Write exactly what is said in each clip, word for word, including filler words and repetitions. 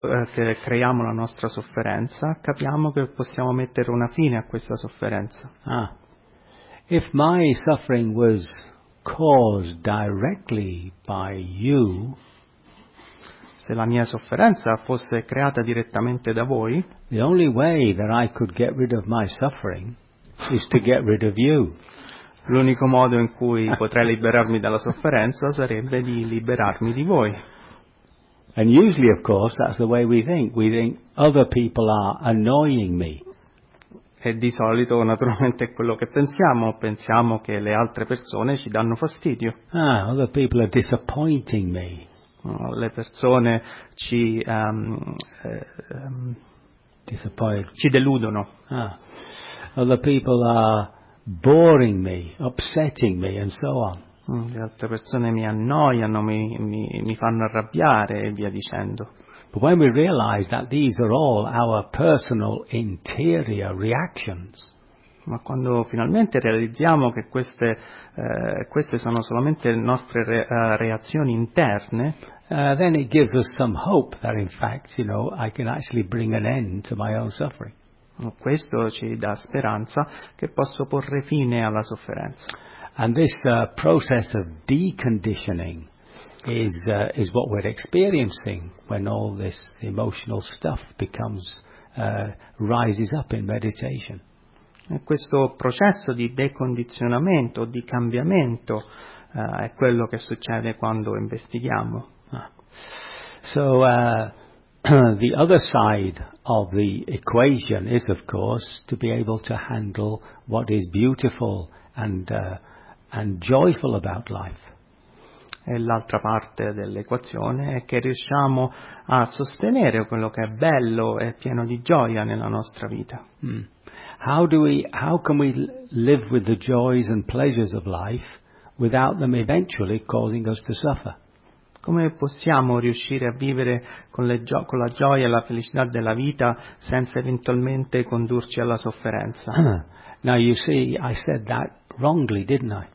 eh, che creiamo la nostra sofferenza, capiamo che possiamo mettere una fine a questa sofferenza. Ah. If my suffering was caused directly by you, Se la mia sofferenza fosse creata direttamente da voi, the only way that I could get rid of my suffering is to get rid of you. l'unico modo in cui potrei liberarmi dalla sofferenza sarebbe di liberarmi di voi. And usually, of course, that's the way we think. We think other people are annoying me. E di solito, naturalmente, è quello che pensiamo. Pensiamo che le altre persone ci danno fastidio. Ah, other people are disappointing me. No, le persone ci, um, eh, um, Disappoint. ci deludono. Ah. Other people are boring me, upsetting me, and so on. Mm, Le altre persone mi annoiano, mi, mi, mi fanno arrabbiare e via dicendo. But when we realize that these are all our personal interior reactions, Ma quando finalmente realizziamo che queste, eh, queste sono solamente le nostre re, eh, reazioni interne, uh, then it gives us some hope that in fact, you know, I can actually bring an end to my own suffering. questo ci dà speranza che posso porre fine alla sofferenza. And this uh, process of deconditioning is uh, is what we're experiencing when all this emotional stuff becomes uh, rises up in meditation. E questo processo di decondizionamento, di cambiamento, eh, è quello che succede quando investighiamo. Ah. So uh, the other side of the equation is, of course, to be able to handle what is beautiful and uh, and joyful about life. E l'altra parte dell'equazione è che riusciamo a sostenere quello che è bello e pieno di gioia nella nostra vita. Hmm. How do we? How can we live with the joys and pleasures of life without them eventually causing us to suffer? Come possiamo riuscire a vivere con, le gio- con la gioia e la felicità della vita senza eventualmente condurci alla sofferenza? Now you see, I said that wrongly, didn't I?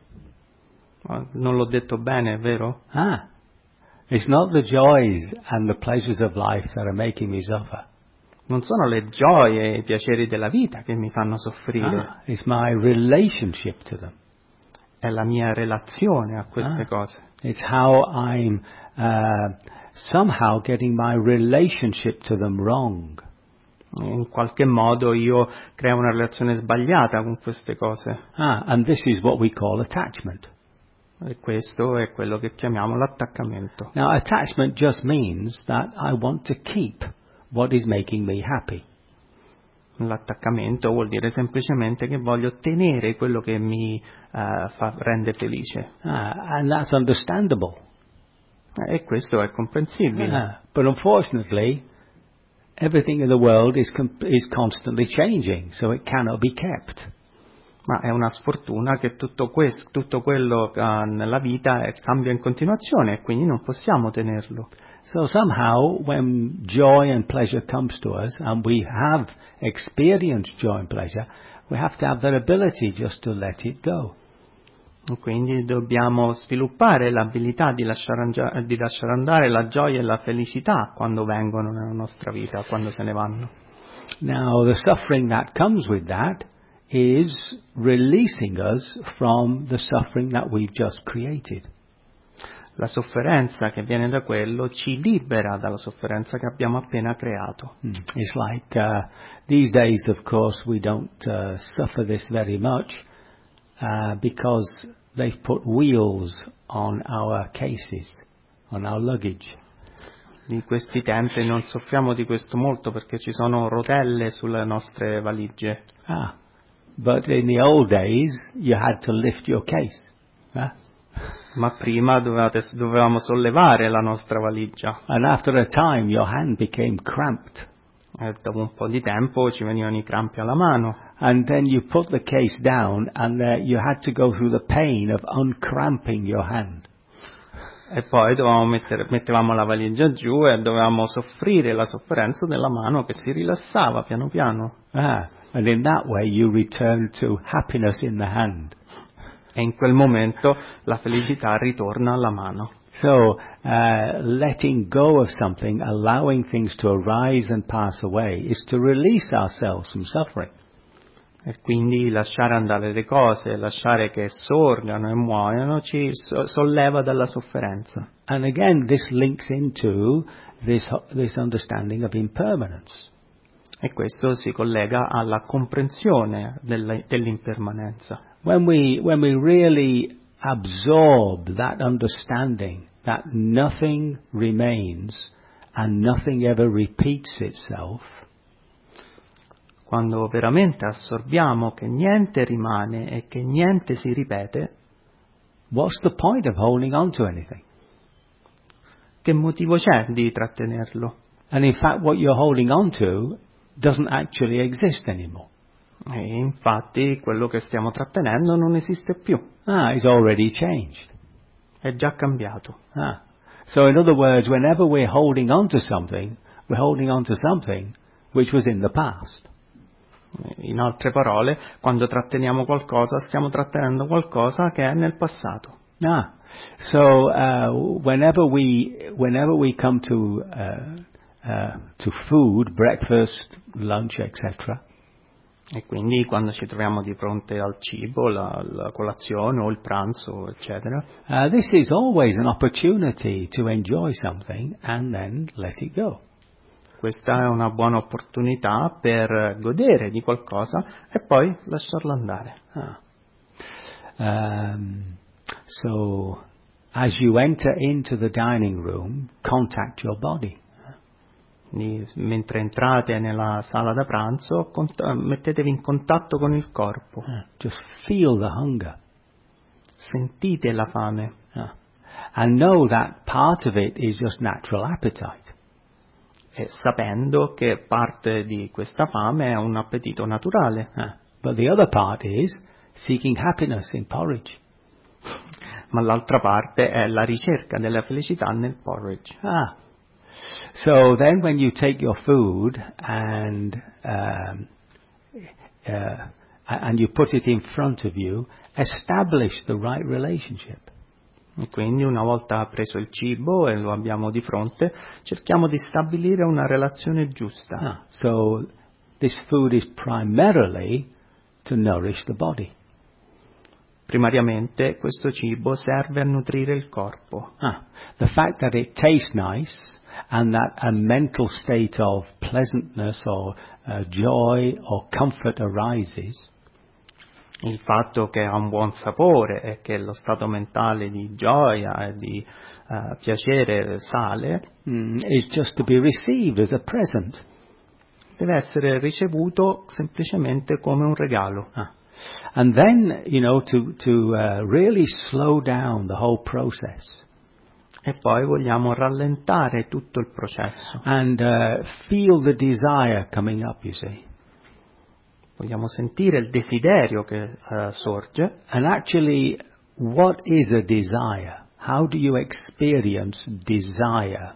Non l'ho detto bene, vero? Ah, it's not the joys and the pleasures of life that are making me suffer. Non sono le gioie e i piaceri della vita che mi fanno soffrire, Ah, it's my relationship to them. è la mia relazione a queste Ah. cose. It's how I'm uh, somehow getting my relationship to them wrong. In qualche modo io creo una relazione sbagliata con queste cose. Ah, and this is what we call attachment. E questo è quello che chiamiamo l'attaccamento. Now, attachment just means that I want to keep what is making me happy. L'attaccamento vuol dire semplicemente che voglio tenere quello che mi uh, fa, rende felice. Ah, and that's understandable. E questo è comprensibile. Ah, but unfortunately, everything in the world is com- is constantly changing, so it cannot be kept. Ma è una sfortuna che tutto, questo, tutto quello uh, nella vita è, cambia in continuazione e quindi non possiamo tenerlo. So somehow, when joy and pleasure comes to us, and we have experienced joy and pleasure, we have to have that ability just to let it go. Quindi dobbiamo sviluppare l'abilità di lasciare, angia- di lasciare andare la gioia e la felicità quando vengono nella nostra vita, quando se ne vanno. Now, the suffering that comes with that is releasing us from the suffering that we've just created. La sofferenza che viene da quello ci libera dalla sofferenza che abbiamo appena creato. Mm. It's like uh, these days, of course, we don't uh, suffer this very much uh, because they've put wheels on our cases, on our luggage. Di questi tempi non soffriamo di questo molto perché ci sono rotelle sulle nostre valigie. Ah, but in the old days, you had to lift your case. Huh? Ma prima dovevate, dovevamo sollevare la nostra valigia. And after a time, your hand became cramped. E dopo un po' di tempo ci venivano i crampi alla mano. And then you put the case down and uh, you had to go through the pain of uncramping your hand. E poi dovevamo mettere, mettevamo la valigia giù e dovevamo soffrire la sofferenza della mano che si rilassava piano piano. Ah, and in that way you return to happiness in the hand. E in quel momento la felicità ritorna alla mano. So, uh, letting go of something, allowing things to arise and pass away, is to release ourselves from suffering. E quindi lasciare andare le cose, lasciare che sorgano e muoiano, ci so- solleva dalla sofferenza. And again, this links into this, this understanding of impermanence. E questo si collega alla comprensione della- dell'impermanenza. When we, when we really absorb that understanding that nothing remains and nothing ever repeats itself, Quando veramente assorbiamo che niente rimane e che niente si ripete, what's the point of holding on to anything? che motivo c'è di trattenerlo? And in fact, what you're holding on to doesn't actually exist anymore. E infatti quello che stiamo trattenendo non esiste più, Ah, it's already changed. è già cambiato. Ah. So in other words, whenever we're holding on to something, we're holding on to something which was in the past. In altre parole, quando tratteniamo qualcosa, stiamo trattenendo qualcosa che è nel passato. Ah. So uh, whenever we whenever we come to uh, uh, to food, breakfast, lunch, et cetera, E quindi quando ci troviamo di fronte al cibo, la, la colazione o il pranzo, eccetera, uh, this is always an opportunity to enjoy something and then let it go. questa è una buona opportunità per godere di qualcosa e poi lasciarlo andare. Ah. Um, so, as you enter into the dining room, contact your body. Quindi, mentre entrate nella sala da pranzo, cont- mettetevi in contatto con il corpo, Ah. Just feel the hunger. sentite la fame Ah. And know that part of it is just natural appetite. e sapendo che parte di questa fame è un appetito naturale. Ah. But the other part is seeking happiness in porridge. Ma l'altra parte è la ricerca della felicità nel porridge. Ah. So then when you take your food and um, uh, and you put it in front of you, establish the right relationship. E quindi una volta preso il cibo e lo abbiamo di fronte, cerchiamo di stabilire una relazione giusta. Ah. So this food is primarily to nourish the body. Primariamente questo cibo serve a nutrire il corpo. Ah. The fact that it tastes nice and that a mental state of pleasantness or uh, joy or comfort arises, Il fatto che ha un buon sapore e che lo stato mentale di gioia e di uh, piacere sale mm, is just to be received as a present. deve essere ricevuto semplicemente come un regalo. Ah. And then, you know, to, to uh, really slow down the whole process E poi vogliamo rallentare tutto il processo. and uh, feel the desire coming up, you see. Vogliamo sentire il desiderio che uh, sorge. And actually, what is a desire? How do you experience desire?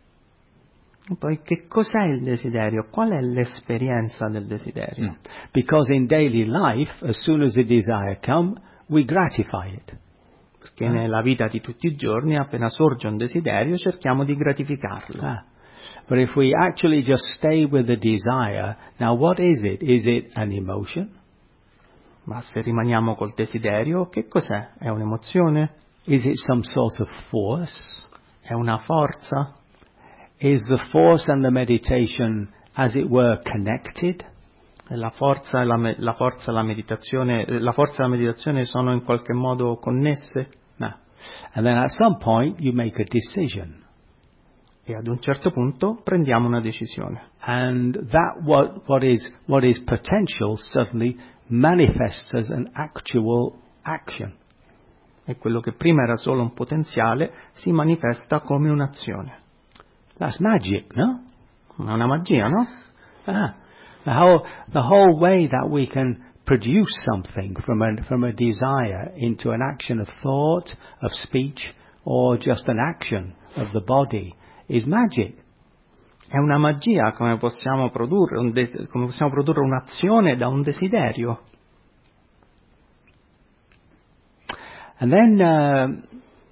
E poi che cos'è il desiderio? Qual è l'esperienza del desiderio? Because in daily life, as soon as a desire comes, we gratify it. Perché nella vita di tutti i giorni, appena sorge un desiderio, cerchiamo di gratificarlo. Ah. But if we actually just stay with the desire, now what is it? Is it an emotion? Ma se rimaniamo col desiderio, che cos'è? È un'emozione? Is it some sort of force? È una forza? Is the force and the meditation, as it were, connected? E la forza e la, me- la forza e la meditazione, eh, la forza e la meditazione sono in qualche modo connesse? No. And then at some point you make a decision. E ad un certo punto prendiamo una decisione. And that what, what is what is potential suddenly manifests as an actual action. E quello che prima era solo un potenziale si manifesta come un'azione. That's magic, no? È una magia, no? Ah, the whole the whole way that we can produce something from a from a desire into an action of thought, of speech, or just an action of the body is magic. È una magia come possiamo produrre, un de- come possiamo produrre un'azione da un desiderio. And then uh,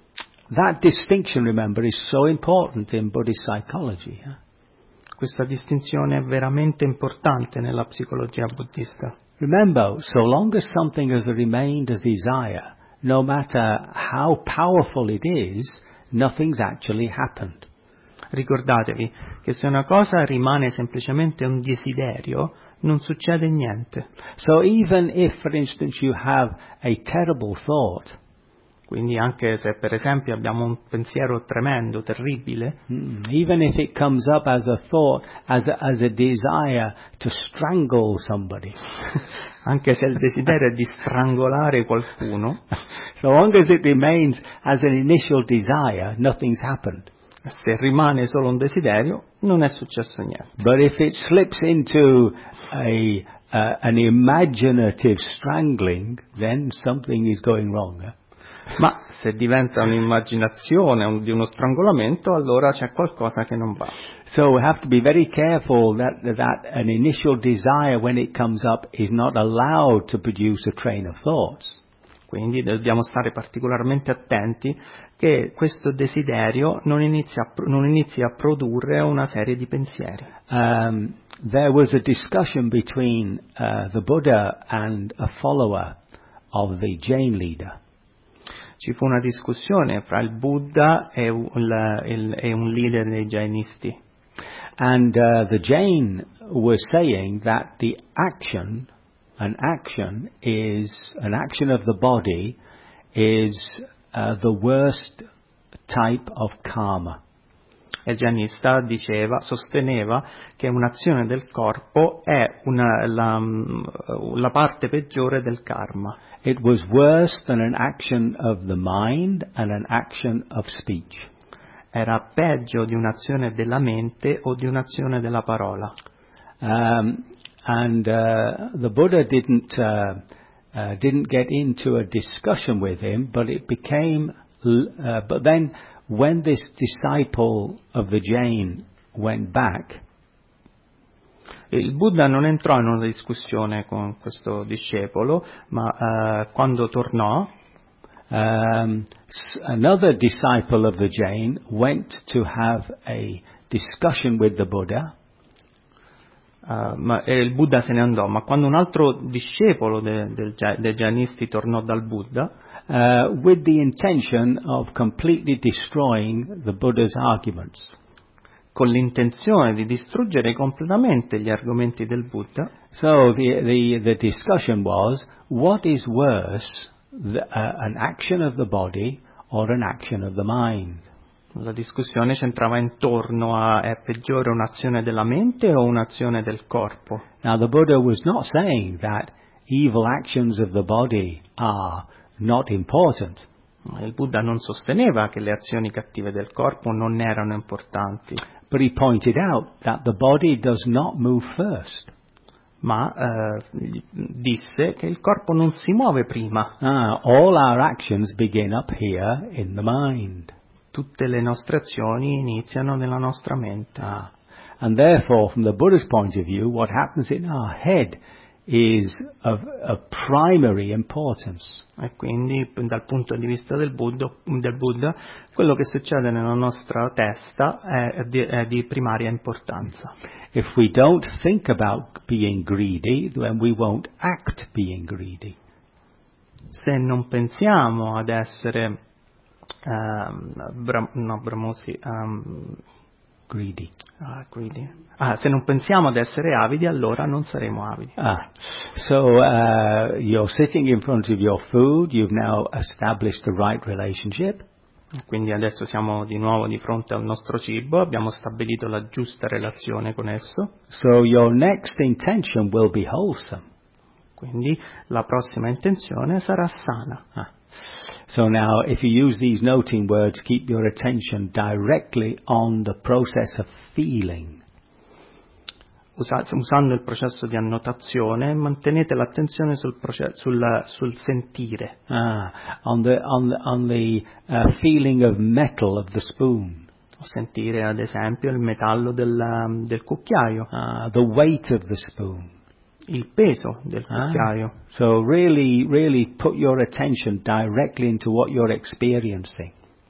that distinction, remember, is so important in Buddhist psychology. Huh? Questa distinzione è veramente importante nella psicologia buddista. Remember, so long as something has remained as desire, no matter how powerful it is, nothing's actually happened. Ricordatevi che se una cosa rimane semplicemente un desiderio, non succede niente. So even if, for instance, you have a terrible thought, quindi anche se per esempio abbiamo un pensiero tremendo, terribile, mm, even if it comes up as a thought, as a, as a desire to strangle somebody, anche se il desiderio è di strangolare qualcuno, so long as it remains as an initial desire, nothing's happened. Se rimane solo un desiderio, non è successo niente. But if it slips into a uh, an imaginative strangling, then something is going wrong. Eh? Ma se diventa un'immaginazione un, di uno strangolamento, allora c'è qualcosa che non va. So we have to be very careful that that an initial desire, when it comes up, is not allowed to produce a train of thoughts. Quindi dobbiamo stare particolarmente attenti che questo desiderio non inizi a, non inizi a produrre una serie di pensieri. Um, there was a discussion between uh, the Buddha and a follower of the Jain leader. Ci fu una discussione fra il Buddha e un, il, e un leader dei Jainisti. And uh, the Jain was saying that the action An action is, an action of the body is uh, the worst type of karma. Il Jainista diceva, sosteneva che un'azione del corpo è una, la, la parte peggiore del karma. It was worse than an action of the mind and an action of speech. Era peggio di un'azione della mente o di un'azione della parola. Um, And uh, the Buddha didn't uh, uh, didn't get into a discussion with him, but it became. Uh, but then, when this disciple of the Jain went back, il Buddha non entrò in una discussione con questo discepolo, ma uh, quando tornò, um, another disciple of the Jain went to have a discussion with the Buddha. Uh, ma, e il Buddha se ne andò, ma quando un altro discepolo de, del, dei Jainisti tornò dal Buddha, uh, with the intention of completely destroying the Buddha's arguments, con l'intenzione di distruggere completamente gli argomenti del Buddha. So the the, the discussion was, what is worse, the, uh, an action of the body or an action of the mind? La discussione centrava intorno a è peggiore un'azione della mente o un'azione del corpo. Now the Buddha was not saying that evil actions of the body are not important. Il Buddha non sosteneva che le azioni cattive del corpo non erano importanti. But he pointed out that the body does not move first. Ma eh, disse che il corpo non si muove prima. Ah, all our actions begin up here in the mind. Tutte le nostre azioni iniziano nella nostra mente. Ah. And therefore, from the Buddha's point of view, what happens in our head is of, of primary importance. E quindi, dal punto di vista del Buddha, del Buddha, quello che succede nella nostra testa è di, è di primaria importanza. If we don't think about being greedy, then we won't act being greedy. Se non pensiamo ad essere Um, bra- no, bramosi, um, greedy. Ah, greedy. Ah, se non pensiamo ad essere avidi, allora non saremo avidi. Ah, so uh, you're sitting in front of your food. You've now established the right relationship. Quindi adesso siamo di nuovo di fronte al nostro cibo, abbiamo stabilito la giusta relazione con esso. So your next intention will be wholesome. Quindi la prossima intenzione sarà sana. Ah. So now, if you use these noting words, keep your attention directly on the process of feeling. Usa- usando il processo di annotazione, mantenete l'attenzione sul, proce- sul, sul sentire. Ah, on the on the, on the uh, feeling of metal of the spoon. Sentire, ad esempio, il metallo del, del cucchiaio. Uh, the weight of the spoon. Il peso del cucchiaio. Ah, so really, really put your attention directly into what you're experiencing.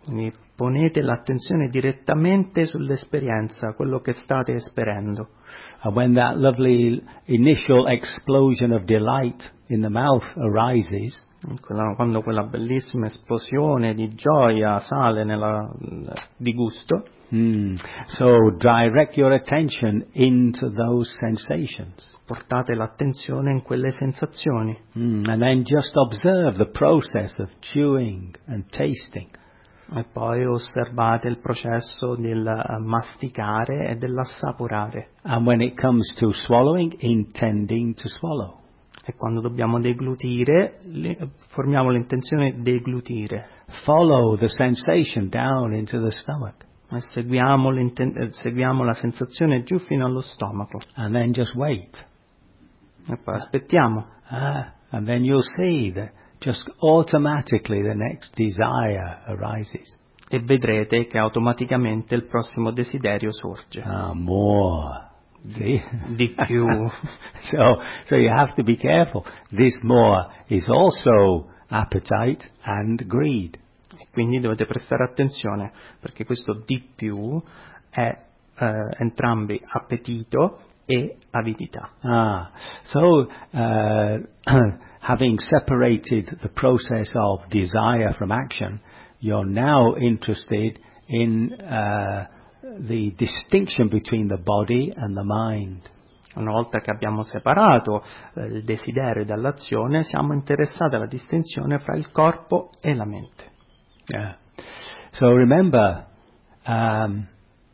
Quindi ponete l'attenzione direttamente sull'esperienza, quello che state esperendo. And when that lovely initial explosion of delight in the mouth arises, Quella- quando quella bellissima esplosione di gioia sale nella, di gusto, mm, so direct your attention into those sensations. portate l'attenzione in quelle sensazioni. Mm, and then just observe the process of chewing and tasting. E poi osservate il processo del eh, masticare e dell'assaporare. And when it comes to swallowing, intending to swallow. E quando dobbiamo deglutire, li- formiamo l'intenzione di deglutire. Follow the sensation down into the stomach. E seguiamo, l'inten- eh, seguiamo la sensazione giù fino allo stomaco. And then just wait. E poi aspettiamo. Ah, and then you'll see that just automatically the next desire arises. E vedrete che automaticamente il prossimo desiderio sorge. Ah, more. See? Di più. so, so you have to be careful. This more is also appetite and greed. E quindi dovete prestare attenzione, perché questo di più è eh, entrambi appetito e avidità. Ah, so uh, having separated the process of desire from action, you're now interested in uh, the distinction between the body and the mind. Una volta che abbiamo separato eh, il desiderio dall'azione, siamo interessati alla distinzione fra il corpo e la mente. Yeah. So remember, um,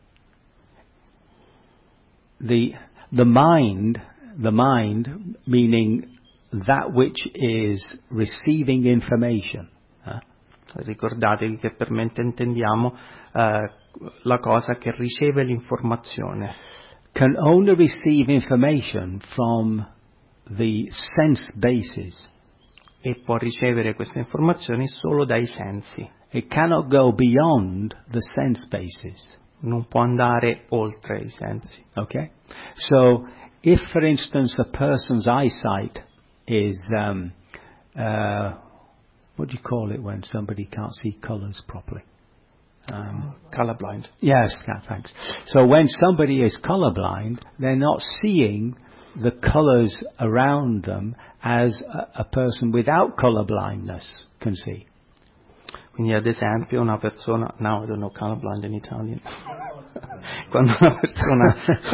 the the mind, the mind, meaning that which is receiving information. Huh? Ricordatevi che per mente intendiamo eh, la cosa che riceve l'informazione. Can only receive information from the sense basis. E può ricevere queste informazioni solo dai sensi. It cannot go beyond the sense basis. Non può andare oltre i sensi. Okay? So, if for instance a person's eyesight is, um, uh, what do you call it when somebody can't see colours properly? Um, Colorblind. yes, yeah, thanks. So when somebody is colorblind, they're not seeing the colours around them as a, a person without colorblindness can see. Quindi ad esempio una persona, now I don't know colorblind in Italian, quando una persona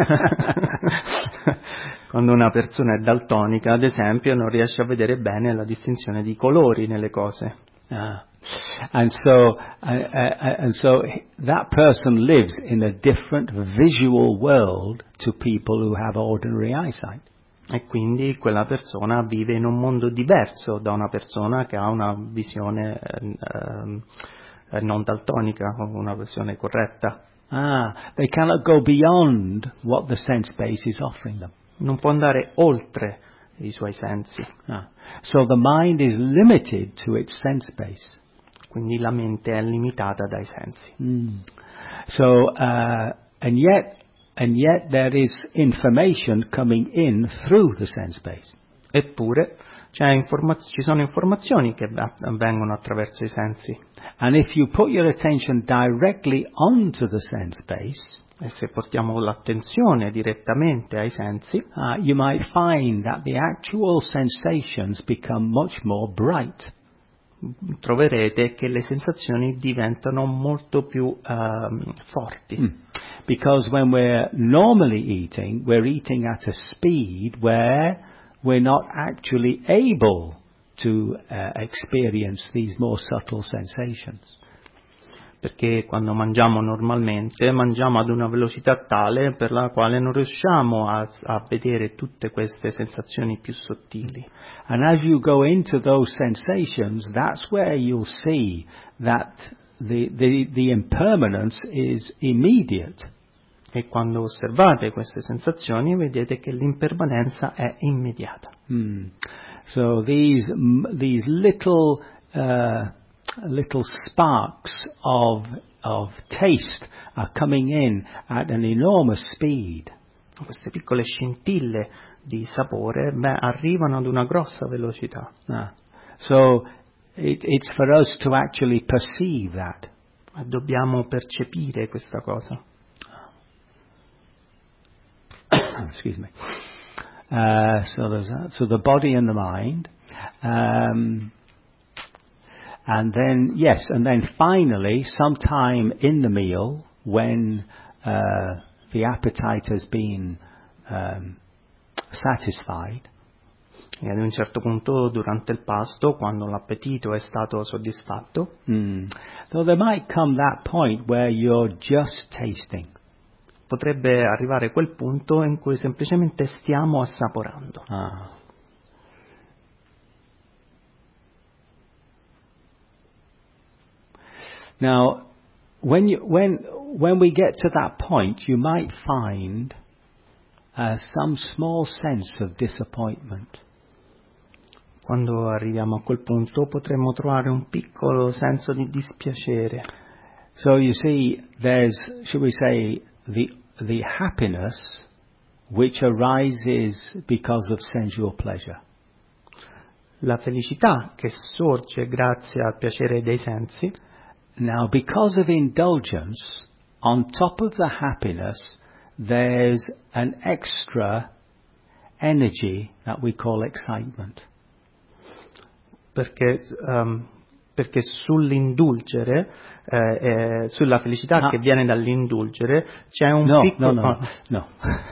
quando una persona è daltonica, ad esempio, non riesce a vedere bene la distinzione di colori nelle cose. Ah. And so, uh, uh, and so that person lives in a different visual world to people who have ordinary eyesight. E quindi quella persona vive in un mondo diverso da una persona che ha una visione eh, non daltonica, o una visione corretta. Ah, they cannot go beyond what the sense base is offering them. Non può andare oltre i suoi sensi. Ah. So the mind is limited to its sense base. Quindi la mente è limitata dai sensi. Mm. So, uh, and yet, and yet there is information coming in through the sense base. Eppure c'è informaz- ci sono informazioni che avvengono attraverso i sensi. And if you put your attention directly onto the sense base, e se portiamo l'attenzione direttamente ai sensi, uh, you might find that the actual sensations become much more bright. Troverete che le sensazioni diventano molto più um, forti. Mm. Because when we're normally eating, we're eating at a speed where we're not actually able to uh, experience these more subtle sensations. Perché quando mangiamo normalmente, mangiamo ad una velocità tale per la quale non riusciamo a, a vedere tutte queste sensazioni più sottili. And as you go into those sensations, that's where you'll see that the, the, the impermanence is immediate. E quando osservate queste sensazioni, vedete che l'impermanenza è immediata. Mm. So these, these little, uh, little sparks of, of taste are coming in at an enormous speed. Queste piccole scintille di sapore, beh, arrivano ad una grossa velocità. Ah. So it, it's for us to actually perceive that. Dobbiamo percepire questa cosa. Excuse me. Uh, so there's that. So the body and the mind. Um, and then, yes, and then finally, sometime in the meal, when uh, the appetite has been um, satisfied, E ad un certo punto durante il pasto, quando l'appetito è stato soddisfatto, mm, so there might come that point where you're just tasting. potrebbe arrivare quel punto in cui semplicemente stiamo assaporando. Ah. Now, when you, when when we get to that point, you might find uh, some small sense of disappointment. Quando arriviamo a quel punto potremmo trovare un piccolo senso di dispiacere. So you see, there's, should we say, the the happiness which arises because of sensual pleasure. La felicità che sorge grazie al piacere dei sensi. Now, because of indulgence, on top of the happiness, there's an extra energy that we call excitement. Perché, um, perché sull'indulgere, eh, eh, sulla felicità Ah. che viene dall'indulgere, c'è un No, piccolo... no, no, no.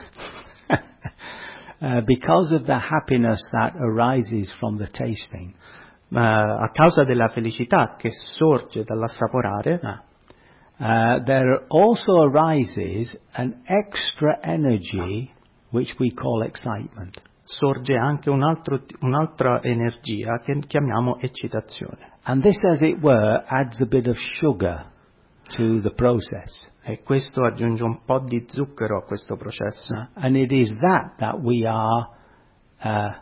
uh, because of the happiness that arises from the tasting, Uh, a causa della felicità che sorge dall'assaporare, uh, uh, there also arises an extra energy which we call excitement. sorge anche un altro, un'altra energia che chiamiamo eccitazione. And this, as it were, adds a bit of sugar to the process. E questo aggiunge un po' di zucchero a questo processo. Uh, and it is that that we are uh,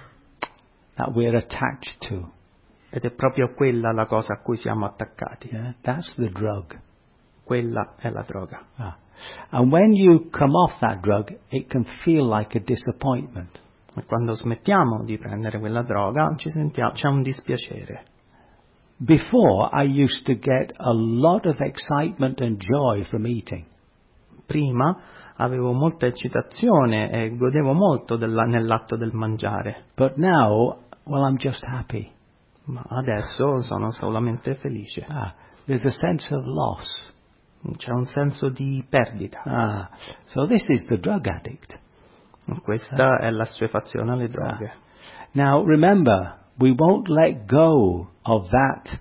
that we're attached to. Ed è proprio quella la cosa a cui siamo attaccati. Yeah? That's the drug. Quella è la droga. Ah. And when you come off that drug, it can feel like a disappointment. E quando smettiamo di prendere quella droga ci sentiamo, c'è un dispiacere. Before, I used to get a lot of excitement and joy from eating. Prima avevo molta eccitazione e godevo molto della, nell'atto del mangiare, But now, well, I'm just happy. ma adesso sono solamente felice. Ah, there's a sense of loss. C'è un senso di perdita. Ah, so this is the drug addict. Questa è l'assuefazione alle droghe. Now, remember, we won't let go of that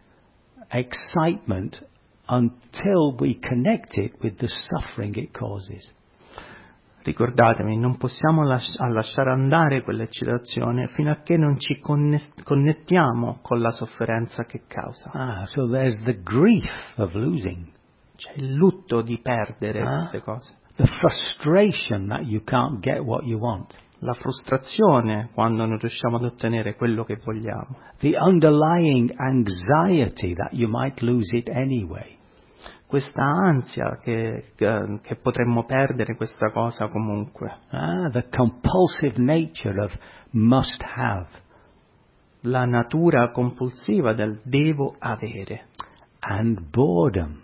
excitement until we connect it with the suffering it causes. Ricordatevi, non possiamo lasci- lasciare andare quell'eccitazione fino a che non ci conne- connettiamo con la sofferenza che causa. Ah, so there's the grief of losing. C'è il lutto di perdere Ah. queste cose. The frustration that you can't get what you want. La frustrazione quando non riusciamo ad ottenere quello che vogliamo. The underlying anxiety that you might lose it anyway. Questa ansia che, che, che potremmo perdere questa cosa comunque. Ah, the compulsive nature of must have. La natura compulsiva del devo avere. And boredom.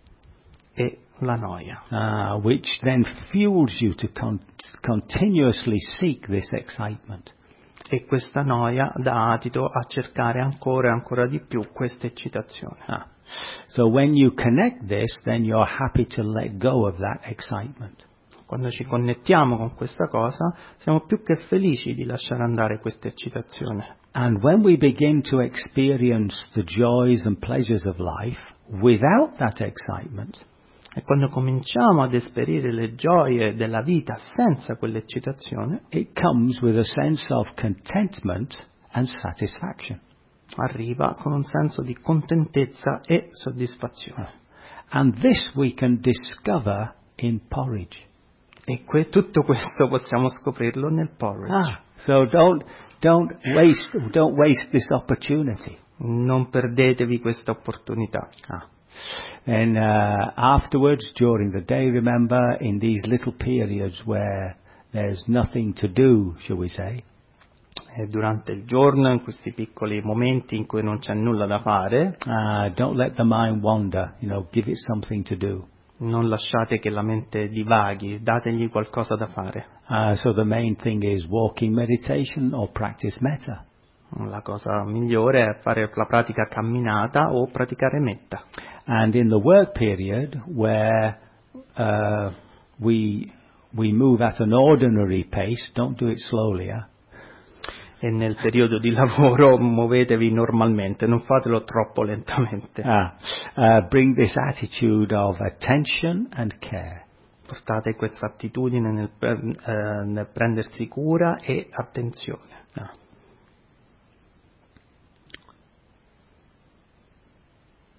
E la noia. Ah, which then fuels you to con- continuously seek this excitement. E questa noia dà adito a cercare ancora e ancora di più questa eccitazione. Ah. So when you connect this, then you're happy to let go of that excitement. Quando ci connettiamo con questa cosa, siamo più che felici di lasciare andare questa eccitazione. And when we begin to experience the joys and pleasures of life without that excitement, E quando cominciamo ad esperire le gioie della vita senza quell'eccitazione, it comes with a sense of contentment and satisfaction. arriva con un senso di contentezza e soddisfazione. And this we can discover in porridge. E que- tutto questo possiamo scoprirlo nel porridge. Ah, so don't don't waste don't waste this opportunity. Non perdetevi questa opportunità. Ah. And uh, afterwards, during the day, remember, in these little periods where there's nothing to do, shall we say, E durante il giorno, in questi piccoli momenti in cui non c'è nulla da fare, uh, don't let the mind wander, you know, give it something to do. non lasciate che la mente divaghi, dategli qualcosa da fare. Uh, so the main thing is walking meditation or practice metta. La cosa migliore è fare la pratica camminata o praticare metta. And in the work period where uh, we we move at an ordinary pace, don't do it slowly. Eh? E nel periodo di lavoro muovetevi normalmente, non fatelo troppo lentamente. Ah, uh, bring this attitude of attention and care. Portate questa attitudine nel, eh, nel prendersi cura e attenzione. Ah.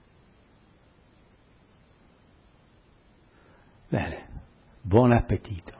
Bene, buon appetito.